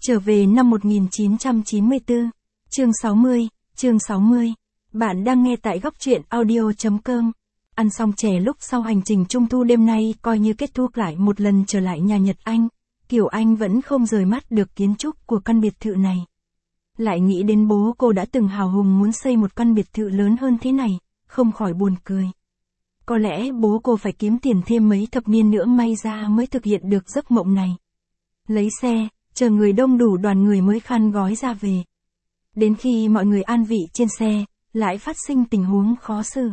Trở về năm 1994. Chương 60. Bạn đang nghe tại góc truyện audio.com. Ăn xong chè lúc sau hành trình trung thu đêm nay coi như kết thúc lại một lần trở lại nhà Nhật Anh. Kiều Anh vẫn không rời mắt được kiến trúc của căn biệt thự này. Lại nghĩ đến bố cô đã từng hào hùng muốn xây một căn biệt thự lớn hơn thế này, không khỏi buồn cười. Có lẽ bố cô phải kiếm tiền thêm mấy thập niên nữa may ra mới thực hiện được giấc mộng này. Lấy xe, chờ người đông đủ đoàn người mới khăn gói ra về. Đến khi mọi người an vị trên xe, lại phát sinh tình huống khó xử.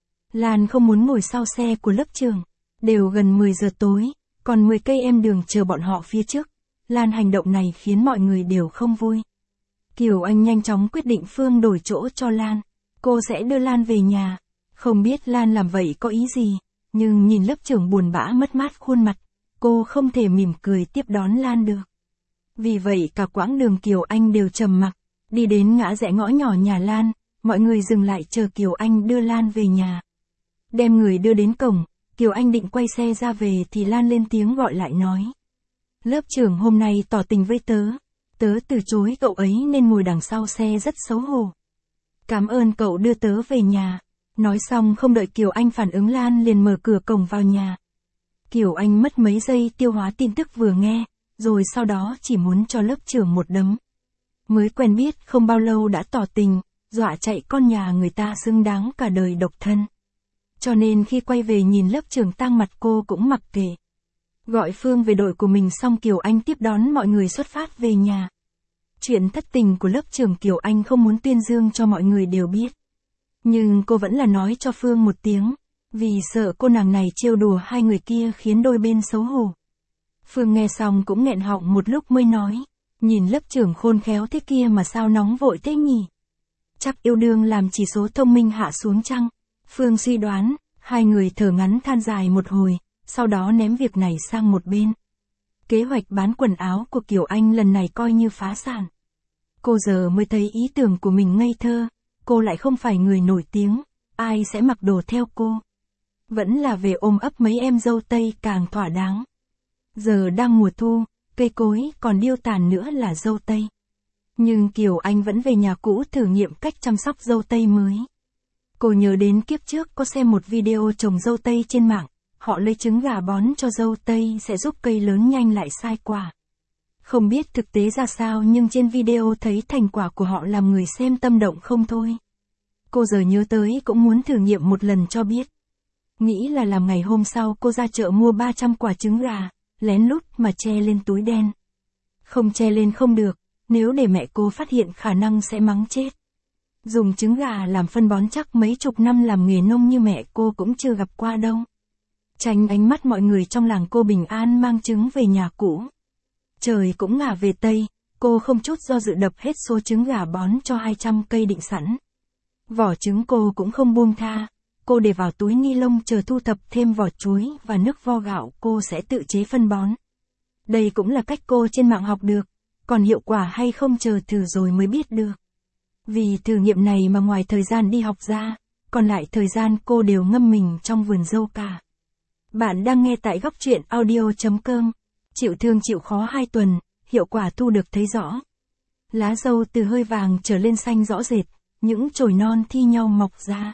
Lan không muốn ngồi sau xe của lớp trưởng. Đều gần 10 giờ tối, còn 10 cây em đường chờ bọn họ phía trước. Lan hành động này khiến mọi người đều không vui. Kiều Anh nhanh chóng quyết định Phương đổi chỗ cho Lan. Cô sẽ đưa Lan về nhà. Không biết Lan làm vậy có ý gì, nhưng nhìn lớp trưởng buồn bã mất mát khuôn mặt, cô không thể mỉm cười tiếp đón Lan được. Vì vậy cả quãng đường Kiều Anh đều trầm mặc. Đi đến ngã rẽ ngõ nhỏ nhà Lan, mọi người dừng lại chờ Kiều Anh đưa Lan về nhà. Đem người đưa đến cổng, Kiều Anh định quay xe ra về thì Lan lên tiếng gọi lại nói. Lớp trưởng hôm nay tỏ tình với tớ. Tớ từ chối cậu ấy nên ngồi đằng sau xe rất xấu hổ. Cảm ơn cậu đưa tớ về nhà. Nói xong không đợi Kiều Anh phản ứng Lan liền mở cửa cổng vào nhà. Kiều Anh mất mấy giây tiêu hóa tin tức vừa nghe, rồi sau đó chỉ muốn cho lớp trưởng một đấm. Mới quen biết không bao lâu đã tỏ tình, dọa chạy con nhà người ta xứng đáng cả đời độc thân. Cho nên khi quay về nhìn lớp trưởng tang mặt cô cũng mặc kệ. Gọi Phương về đội của mình xong Kiều Anh tiếp đón mọi người xuất phát về nhà. Chuyện thất tình của lớp trưởng Kiều Anh không muốn tuyên dương cho mọi người đều biết. Nhưng cô vẫn là nói cho Phương một tiếng, vì sợ cô nàng này trêu đùa hai người kia khiến đôi bên xấu hổ. Phương nghe xong cũng nghẹn họng một lúc mới nói, nhìn lớp trưởng khôn khéo thế kia mà sao nóng vội thế nhỉ? Chắc yêu đương làm chỉ số thông minh hạ xuống chăng? Phương suy đoán, hai người thở ngắn than dài một hồi, sau đó ném việc này sang một bên. Kế hoạch bán quần áo của Kiều Anh lần này coi như phá sản. Cô giờ mới thấy ý tưởng của mình ngây thơ, cô lại không phải người nổi tiếng, ai sẽ mặc đồ theo cô. Vẫn là về ôm ấp mấy em dâu Tây càng thỏa đáng. Giờ đang mùa thu, cây cối còn điêu tàn nữa là dâu Tây. Nhưng Kiều Anh vẫn về nhà cũ thử nghiệm cách chăm sóc dâu Tây mới. Cô nhớ đến kiếp trước có xem một video trồng dâu Tây trên mạng, họ lấy trứng gà bón cho dâu Tây sẽ giúp cây lớn nhanh lại sai quả. Không biết thực tế ra sao nhưng trên video thấy thành quả của họ làm người xem tâm động không thôi. Cô giờ nhớ tới cũng muốn thử nghiệm một lần cho biết. Nghĩ là làm ngày hôm sau cô ra chợ mua 300 quả trứng gà, lén lút mà che lên túi đen. Không che lên không được, nếu để mẹ cô phát hiện khả năng sẽ mắng chết. Dùng trứng gà làm phân bón chắc mấy chục năm làm nghề nông như mẹ cô cũng chưa gặp qua đâu. Tránh ánh mắt mọi người trong làng cô bình an mang trứng về nhà cũ. Trời cũng ngả về Tây, cô không chút do dự đập hết số trứng gà bón cho 200 cây định sẵn. Vỏ trứng cô cũng không buông tha, cô để vào túi ni lông chờ thu thập thêm vỏ chuối và nước vo gạo cô sẽ tự chế phân bón. Đây cũng là cách cô trên mạng học được, còn hiệu quả hay không chờ thử rồi mới biết được. Vì thử nghiệm này mà ngoài thời gian đi học ra, còn lại thời gian cô đều ngâm mình trong vườn dâu cả. Bạn đang nghe tại góc truyện audio.com. Chịu thương chịu khó 2 tuần, hiệu quả thu được thấy rõ. Lá dâu từ hơi vàng trở lên xanh rõ rệt, những chồi non thi nhau mọc ra.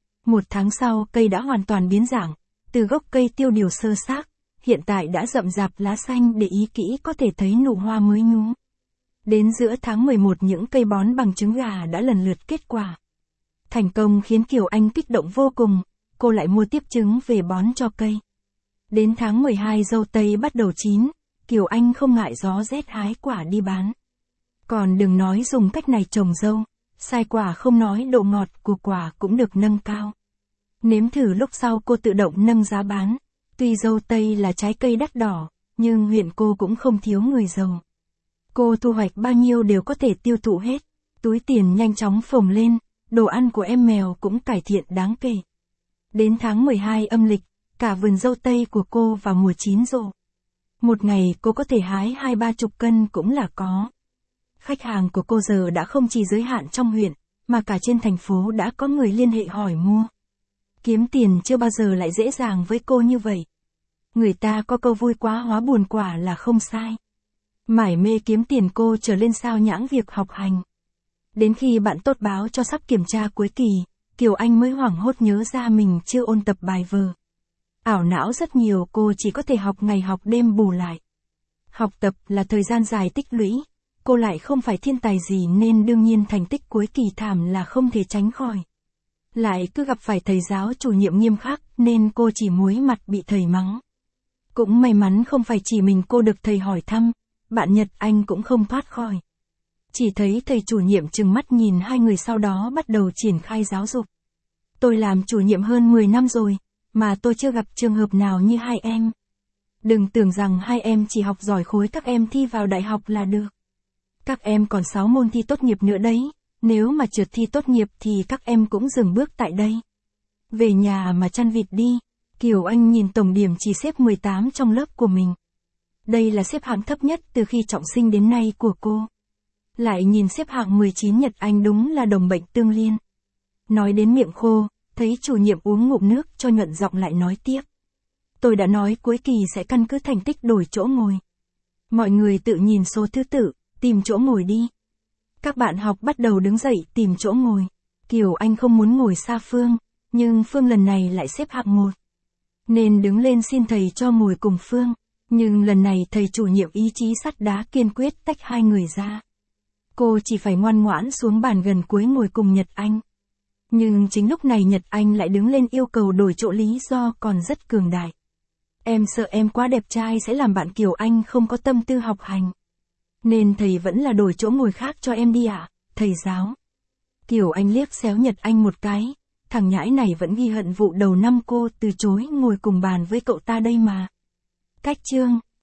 1 tháng sau cây đã hoàn toàn biến dạng, từ gốc cây tiêu điều sơ xác, hiện tại đã rậm rạp lá xanh để ý kỹ có thể thấy nụ hoa mới nhú. Đến giữa tháng 11 những cây bón bằng trứng gà đã lần lượt kết quả. Thành công khiến Kiều Anh kích động vô cùng, cô lại mua tiếp trứng về bón cho cây. Đến tháng 12 dâu Tây bắt đầu chín, Kiều Anh không ngại gió rét hái quả đi bán. Còn đừng nói dùng cách này trồng dâu, sai quả không nói độ ngọt của quả cũng được nâng cao. Nếm thử lúc sau cô tự động nâng giá bán. Tuy dâu Tây là trái cây đắt đỏ, nhưng huyện cô cũng không thiếu người giàu. Cô thu hoạch bao nhiêu đều có thể tiêu thụ hết, túi tiền nhanh chóng phồng lên, đồ ăn của em mèo cũng cải thiện đáng kể. Đến tháng 12 âm lịch, cả vườn dâu Tây của cô vào mùa chín rộ. Một ngày cô có thể hái 20-30 cân cũng là có. Khách hàng của cô giờ đã không chỉ giới hạn trong huyện, mà cả trên thành phố đã có người liên hệ hỏi mua. Kiếm tiền chưa bao giờ lại dễ dàng với cô như vậy. Người ta có câu vui quá hóa buồn quả là không sai. Mải mê kiếm tiền cô trở lên sao nhãng việc học hành. Đến khi bạn tốt báo cho sắp kiểm tra cuối kỳ, Kiều Anh mới hoảng hốt nhớ ra mình chưa ôn tập bài vở. Ảo não rất nhiều, cô chỉ có thể học ngày học đêm bù lại. Học tập là thời gian dài tích lũy, cô lại không phải thiên tài gì nên đương nhiên thành tích cuối kỳ thảm là không thể tránh khỏi. Lại cứ gặp phải thầy giáo chủ nhiệm nghiêm khắc nên cô chỉ muối mặt bị thầy mắng. Cũng may mắn không phải chỉ mình cô được thầy hỏi thăm, bạn Nhật Anh cũng không thoát khỏi. Chỉ thấy thầy chủ nhiệm trừng mắt nhìn hai người sau đó bắt đầu triển khai giáo dục. Tôi làm chủ nhiệm hơn 10 năm rồi, mà tôi chưa gặp trường hợp nào như hai em. Đừng tưởng rằng hai em chỉ học giỏi khối các em thi vào đại học là được. Các em còn 6 môn thi tốt nghiệp nữa đấy, nếu mà trượt thi tốt nghiệp thì các em cũng dừng bước tại đây. Về nhà mà chăn vịt đi. Kiều Anh nhìn tổng điểm chỉ xếp 18 trong lớp của mình. Đây là xếp hạng thấp nhất từ khi trọng sinh đến nay của cô. Lại nhìn xếp hạng 19 Nhật Anh đúng là đồng bệnh tương liên. Nói đến miệng khô, thấy chủ nhiệm uống ngụm nước cho nhuận giọng lại nói tiếp. Tôi đã nói cuối kỳ sẽ căn cứ thành tích đổi chỗ ngồi. Mọi người tự nhìn số thứ tự, tìm chỗ ngồi đi. Các bạn học bắt đầu đứng dậy tìm chỗ ngồi. Kiều Anh không muốn ngồi xa Phương, nhưng Phương lần này lại xếp hạng 1. Nên đứng lên xin thầy cho ngồi cùng Phương. Nhưng lần này thầy chủ nhiệm ý chí sắt đá kiên quyết tách hai người ra. Cô chỉ phải ngoan ngoãn xuống bàn gần cuối ngồi cùng Nhật Anh. Nhưng chính lúc này Nhật Anh lại đứng lên yêu cầu đổi chỗ, lý do còn rất cường đại. Em sợ em quá đẹp trai sẽ làm bạn Kiều Anh không có tâm tư học hành. Nên thầy vẫn là đổi chỗ ngồi khác cho em đi ạ, thầy giáo. Kiều Anh liếc xéo Nhật Anh một cái. Thằng nhãi này vẫn ghi hận vụ đầu năm cô từ chối ngồi cùng bàn với cậu ta đây mà. Cách chương